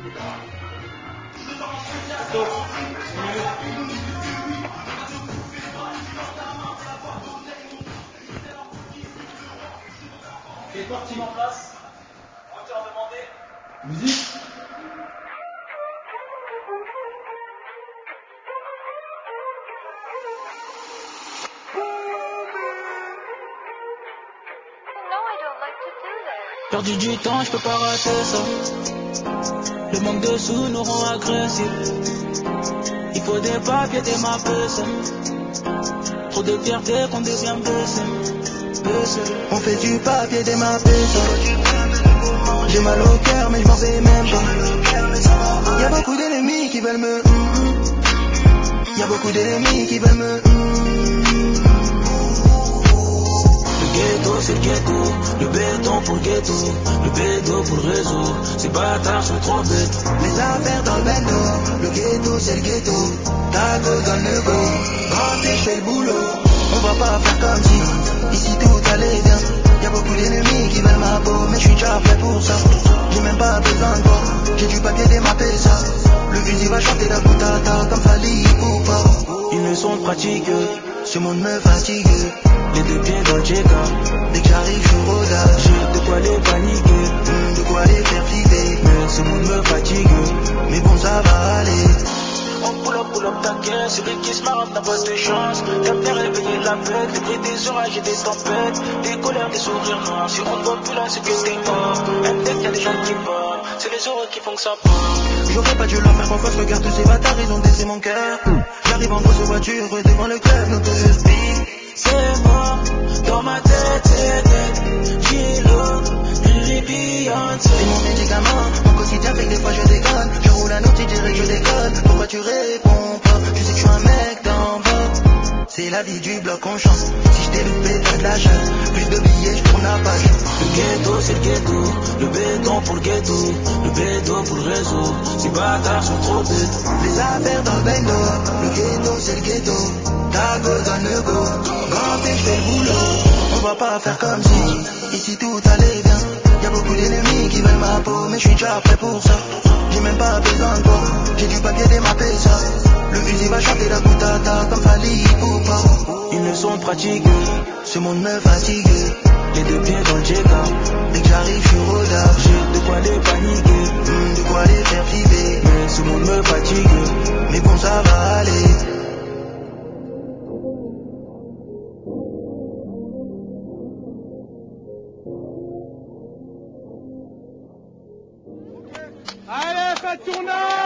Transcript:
Les parties en place. Moteur demandé. Musique. Perdu du temps, je peux pas rater ça. Le manque de sous nous rend agressifs. Il faut des papiers, des mappes. Trop de fierté qu'on devient blessé. On fait du papier, des mappes. J'ai mal au cœur mais je m'en vais même pas. Y'a beaucoup d'ennemis qui veulent me Y'a beaucoup d'ennemis qui veulent me Le ghetto c'est le ghetto, le béton pour le ghetto, le bédo pour le réseau. Ces bâtards sont trop bêtes. Les affaires dans le bendo, le ghetto c'est le ghetto. Ta gueule donne le go, rentrez je fais le boulot. On va pas faire comme si ici tout allait bien. Y'a beaucoup d'ennemis qui veulent ma peau, mais je suis déjà prêt pour ça. J'ai même pas besoin de toi, j'ai du papier démappé ça. Le fusil va chanter la boutata comme Fali ou pas. Une leçon de pratique, ce monde me fatigue. les deux pieds dans le check-up. Dès que j'arrive je suis rodage, J'ai de quoi les paniquer, de quoi les faire flipper. mais ce monde me fatigue. Mais bon ça va aller. On pull up taquet, celui qui se marre n'a pas de chance. T'as bien réveillé la bête, les bruits des orages et des tempêtes. Des colères, des sourires noirs, si on ne voit plus là c'est que t'es mort. Un deck y'a des gens qui partent, c'est les heureux qui font que ça part. J'aurais pas dû leur faire confiance, regarde tous ces bâtards, ils ont baissé mon cœur. J'arrive en grosse voiture, devant le club, Notorious Big. C'est mort, dans ma tête, Kilo, Riri Beyoncé. C'est mon médicament, mon quotidien fait que des fois je déconne. Je roule un autre, tu dirais que je déconne. Pourquoi tu réponds pas? Tu sais que je suis un mec d'en bas. C'est la vie du bloc, on chante. Si je t'ai loupé, t'as de la chance. Plus de billets, je tourne la page. Le ghetto c'est le ghetto, le béton pour le ghetto, le bédo pour le réseau. Ces bâtards sont trop bêtes. Les affaires dans le bendo, le ghetto c'est le ghetto. Ta gueule donne le go, rentrez je fais le boulot. On va pas faire comme si ici tout allait bien. Y'a beaucoup d'ennemis qui veulent ma peau, mais je suis déjà prêt pour ça. J'ai même pas besoin de toi, j'ai du papier démappé ça. Le fusil va chanter la boutata comme Fali ou pas. Une leçon de pratique, ce monde me fatigue. les deux pieds dans le check-up. Dès que j'arrive je suis rodage, J'ai de quoi les paniquer, de quoi les faire flipper. mais ce monde me fatigue. Mais bon ça va aller. Allez, faites tourner!